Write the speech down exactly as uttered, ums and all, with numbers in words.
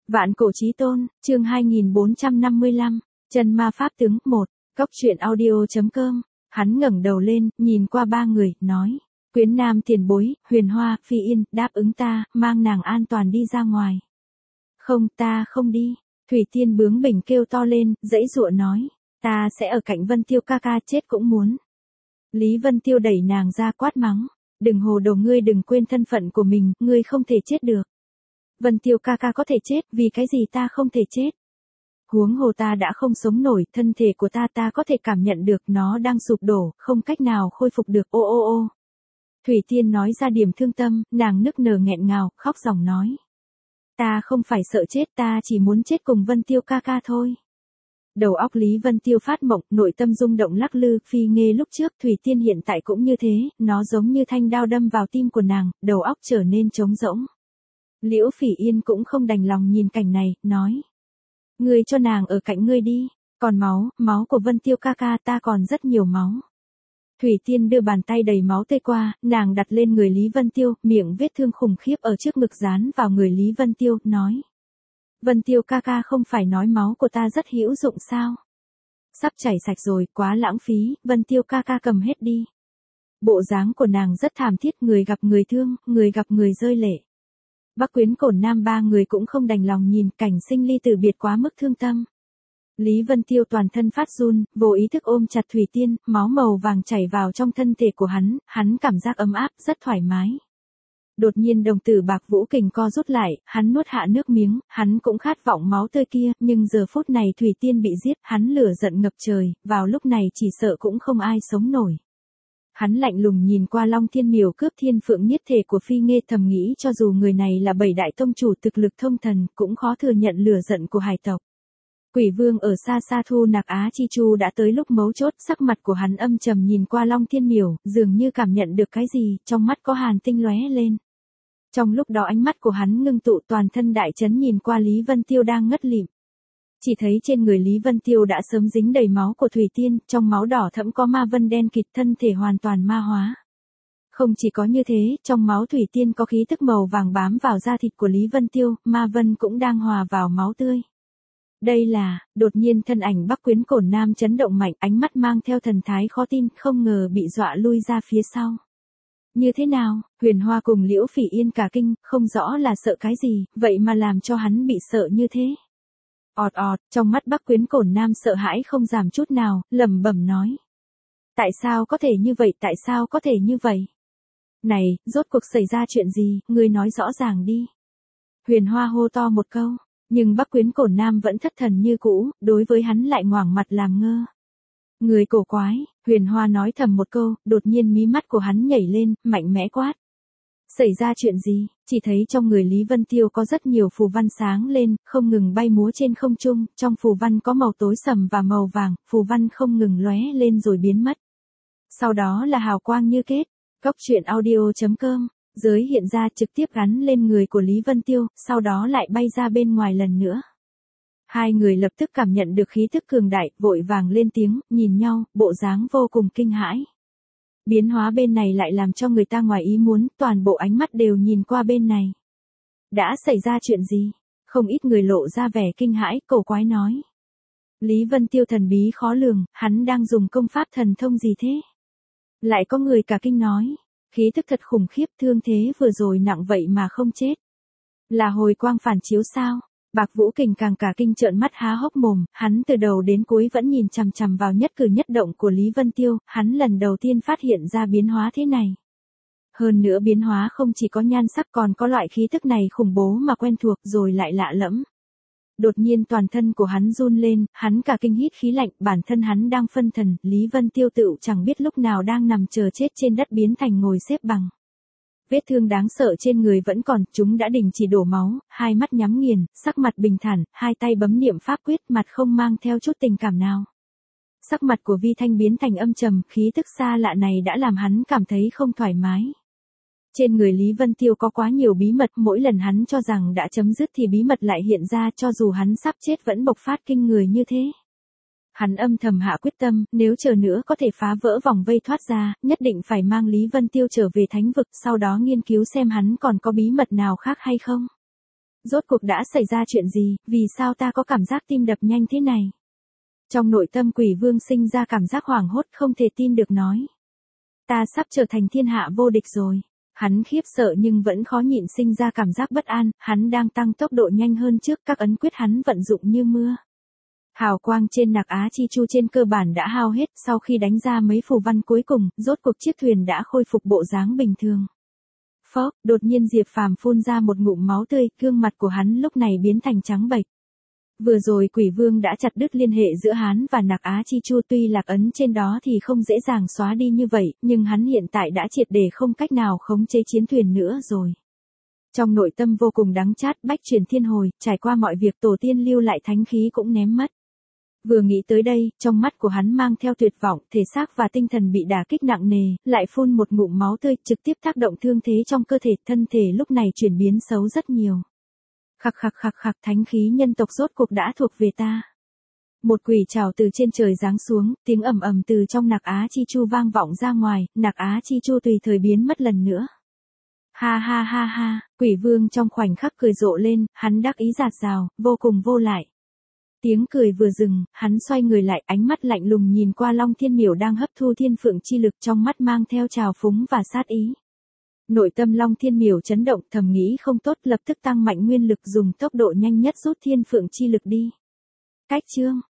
Vạn cổ chí tôn, chương hai nghìn bốn trăm năm mươi lăm, chân ma pháp tướng, một, cốc truyện audio.com, hắn ngẩng đầu lên, nhìn qua ba người, nói, Quyến Nam tiền bối, Huyền Hoa, Phi Yên, đáp ứng ta, mang nàng an toàn đi ra ngoài. Không, ta không đi, Thủy Tiên bướng bỉnh kêu to lên, dãy dụa nói, ta sẽ ở cạnh Vân Tiêu ca ca, chết cũng muốn. Lý Vân Tiêu đẩy nàng ra quát mắng, đừng hồ đồ, ngươi đừng quên thân phận của mình, ngươi không thể chết được. Vân Tiêu ca ca có thể chết, vì cái gì ta không thể chết? Huống hồ ta đã không sống nổi, thân thể của ta ta có thể cảm nhận được nó đang sụp đổ, không cách nào khôi phục được, ô ô ô. Thủy Tiên nói ra điểm thương tâm, nàng nức nở nghẹn ngào, khóc ròng nói. Ta không phải sợ chết, ta chỉ muốn chết cùng Vân Tiêu ca ca thôi. Đầu óc Lý Vân Tiêu phát mộng, nội tâm rung động lắc lư, Phi Nghê lúc trước, Thủy Tiên hiện tại cũng như thế, nó giống như thanh đao đâm vào tim của nàng, đầu óc trở nên trống rỗng. Liễu Phỉ Yên cũng không đành lòng nhìn cảnh này, nói. Ngươi cho nàng ở cạnh ngươi đi, còn máu, máu của Vân Tiêu ca ca ta còn rất nhiều máu. Thủy Tiên đưa bàn tay đầy máu tê qua, nàng đặt lên người Lý Vân Tiêu, miệng vết thương khủng khiếp ở trước ngực dán vào người Lý Vân Tiêu, nói. Vân Tiêu ca ca không phải nói máu của ta rất hữu dụng sao? Sắp chảy sạch rồi, quá lãng phí, Vân Tiêu ca ca cầm hết đi. Bộ dáng của nàng rất thảm thiết, người gặp người thương, người gặp người rơi lệ. Bắc Quyến Cổn Nam ba người cũng không đành lòng nhìn cảnh sinh ly tử biệt quá mức thương tâm. Lý Vân Tiêu toàn thân phát run, vô ý thức ôm chặt Thủy Tiên, máu màu vàng chảy vào trong thân thể của hắn, hắn cảm giác ấm áp, rất thoải mái. Đột nhiên đồng tử Bạc Vũ Kình co rút lại, hắn nuốt hạ nước miếng, hắn cũng khát vọng máu tươi kia, nhưng giờ phút này Thủy Tiên bị giết, hắn lửa giận ngập trời, vào lúc này chỉ sợ cũng không ai sống nổi. Hắn lạnh lùng nhìn qua Long Thiên Miểu cướp thiên phượng nhiết thể của Phi Nghê, thầm nghĩ cho dù người này là bảy đại tông chủ thực lực thông thần, cũng khó thừa nhận lửa giận của hải tộc. Quỷ Vương ở xa xa thu nặc Á Chi Chu đã tới lúc mấu chốt, sắc mặt của hắn âm trầm nhìn qua Long Thiên Miểu, dường như cảm nhận được cái gì, trong mắt có hàn tinh lóe lên. Trong lúc đó ánh mắt của hắn ngưng tụ, toàn thân đại chấn nhìn qua Lý Vân Tiêu đang ngất lịm. Chỉ thấy trên người Lý Vân Tiêu đã sớm dính đầy máu của Thủy Tiên, trong máu đỏ thẫm có ma vân đen kịt, thân thể hoàn toàn ma hóa. Không chỉ có như thế, trong máu Thủy Tiên có khí tức màu vàng bám vào da thịt của Lý Vân Tiêu, ma vân cũng đang hòa vào máu tươi. Đây là, đột nhiên thân ảnh Bắc Quyến Cổn Nam chấn động mạnh, ánh mắt mang theo thần thái khó tin, không ngờ bị dọa lui ra phía sau. Như thế nào? Huyền Hoa cùng Liễu Phỉ Yên cả kinh, không rõ là sợ cái gì, vậy mà làm cho hắn bị sợ như thế. Ọt ọt, trong mắt Bắc Quyến Cổn Nam sợ hãi không giảm chút nào, lẩm bẩm nói. Tại sao có thể như vậy, tại sao có thể như vậy? Này, rốt cuộc xảy ra chuyện gì, ngươi nói rõ ràng đi. Huyền Hoa hô to một câu, nhưng Bắc Quyến Cổn Nam vẫn thất thần như cũ, đối với hắn lại ngoảng mặt làm ngơ. Người cổ quái, Huyền Hoa nói thầm một câu, đột nhiên mí mắt của hắn nhảy lên, mạnh mẽ quát. Xảy ra chuyện gì? Chỉ thấy trong người Lý Vân Tiêu có rất nhiều phù văn sáng lên, không ngừng bay múa trên không trung, trong phù văn có màu tối sầm và màu vàng, phù văn không ngừng lóe lên rồi biến mất. Sau đó là hào quang như kết, cốc truyện audio.com, giới hiện ra trực tiếp gắn lên người của Lý Vân Tiêu, sau đó lại bay ra bên ngoài lần nữa. Hai người lập tức cảm nhận được khí thức cường đại, vội vàng lên tiếng, nhìn nhau, bộ dáng vô cùng kinh hãi. Biến hóa bên này lại làm cho người ta ngoài ý muốn, toàn bộ ánh mắt đều nhìn qua bên này. Đã xảy ra chuyện gì? Không ít người lộ ra vẻ kinh hãi, cổ quái nói. Lý Vân Tiêu thần bí khó lường, hắn đang dùng công pháp thần thông gì thế? Lại có người cả kinh nói, khí thức thật khủng khiếp, thương thế vừa rồi nặng vậy mà không chết. Là hồi quang phản chiếu sao? Bạc Vũ Kình càng cả kinh trợn mắt há hốc mồm, hắn từ đầu đến cuối vẫn nhìn chằm chằm vào nhất cử nhất động của Lý Vân Tiêu, hắn lần đầu tiên phát hiện ra biến hóa thế này. Hơn nữa biến hóa không chỉ có nhan sắc còn có loại khí thức này khủng bố mà quen thuộc rồi lại lạ lẫm. Đột nhiên toàn thân của hắn run lên, hắn cả kinh hít khí lạnh, bản thân hắn đang phân thần, Lý Vân Tiêu tựu chẳng biết lúc nào đang nằm chờ chết trên đất biến thành ngồi xếp bằng. Vết thương đáng sợ trên người vẫn còn, chúng đã đình chỉ đổ máu, hai mắt nhắm nghiền, sắc mặt bình thản, hai tay bấm niệm pháp quyết, mặt không mang theo chút tình cảm nào. Sắc mặt của Vi Thanh biến thành âm trầm, khí tức xa lạ này đã làm hắn cảm thấy không thoải mái. Trên người Lý Vân Tiêu có quá nhiều bí mật, mỗi lần hắn cho rằng đã chấm dứt thì bí mật lại hiện ra, cho dù hắn sắp chết vẫn bộc phát kinh người như thế. Hắn âm thầm hạ quyết tâm, nếu chờ nữa có thể phá vỡ vòng vây thoát ra, nhất định phải mang Lý Vân Tiêu trở về thánh vực, sau đó nghiên cứu xem hắn còn có bí mật nào khác hay không. Rốt cuộc đã xảy ra chuyện gì, vì sao ta có cảm giác tim đập nhanh thế này? Trong nội tâm Quỷ Vương sinh ra cảm giác hoảng hốt không thể tin được nói. Ta sắp trở thành thiên hạ vô địch rồi. Hắn khiếp sợ nhưng vẫn khó nhịn sinh ra cảm giác bất an, hắn đang tăng tốc độ nhanh hơn trước, các ấn quyết hắn vận dụng như mưa. Hào quang trên Nạc Á Chi Chu trên cơ bản đã hao hết, sau khi đánh ra mấy phù văn cuối cùng, rốt cuộc chiếc thuyền đã khôi phục bộ dáng bình thường. Phốc, đột nhiên Diệp Phàm phun ra một ngụm máu tươi, gương mặt của hắn lúc này biến thành trắng bệch. Vừa rồi Quỷ Vương đã chặt đứt liên hệ giữa hắn và Nạc Á Chi Chu, tuy lạc ấn trên đó thì không dễ dàng xóa đi như vậy, nhưng hắn hiện tại đã triệt để không cách nào khống chế chiến thuyền nữa rồi. Trong nội tâm vô cùng đắng chát, bách truyền thiên hồi, trải qua mọi việc tổ tiên lưu lại thánh khí cũng ném mất. Vừa nghĩ tới đây, trong mắt của hắn mang theo tuyệt vọng, thể xác và tinh thần bị đả kích nặng nề, lại phun một ngụm máu tươi, trực tiếp tác động thương thế trong cơ thể, thân thể lúc này chuyển biến xấu rất nhiều. Khặc khặc khặc khặc, thánh khí nhân tộc rốt cuộc đã thuộc về ta. Một quỷ trảo từ trên trời giáng xuống, tiếng ầm ầm từ trong Nạc Á Chi Chu vang vọng ra ngoài, Nạc Á Chi Chu tùy thời biến mất lần nữa. Ha ha ha ha, Quỷ Vương trong khoảnh khắc cười rộ lên, hắn đắc ý rạt rào, vô cùng vô lại. Tiếng cười vừa dừng, hắn xoay người lại, ánh mắt lạnh lùng nhìn qua Long Thiên Miểu đang hấp thu thiên phượng chi lực, trong mắt mang theo trào phúng và sát ý. Nội tâm Long Thiên Miểu chấn động, thầm nghĩ không tốt, lập tức tăng mạnh nguyên lực, dùng tốc độ nhanh nhất rút thiên phượng chi lực đi. Cách chương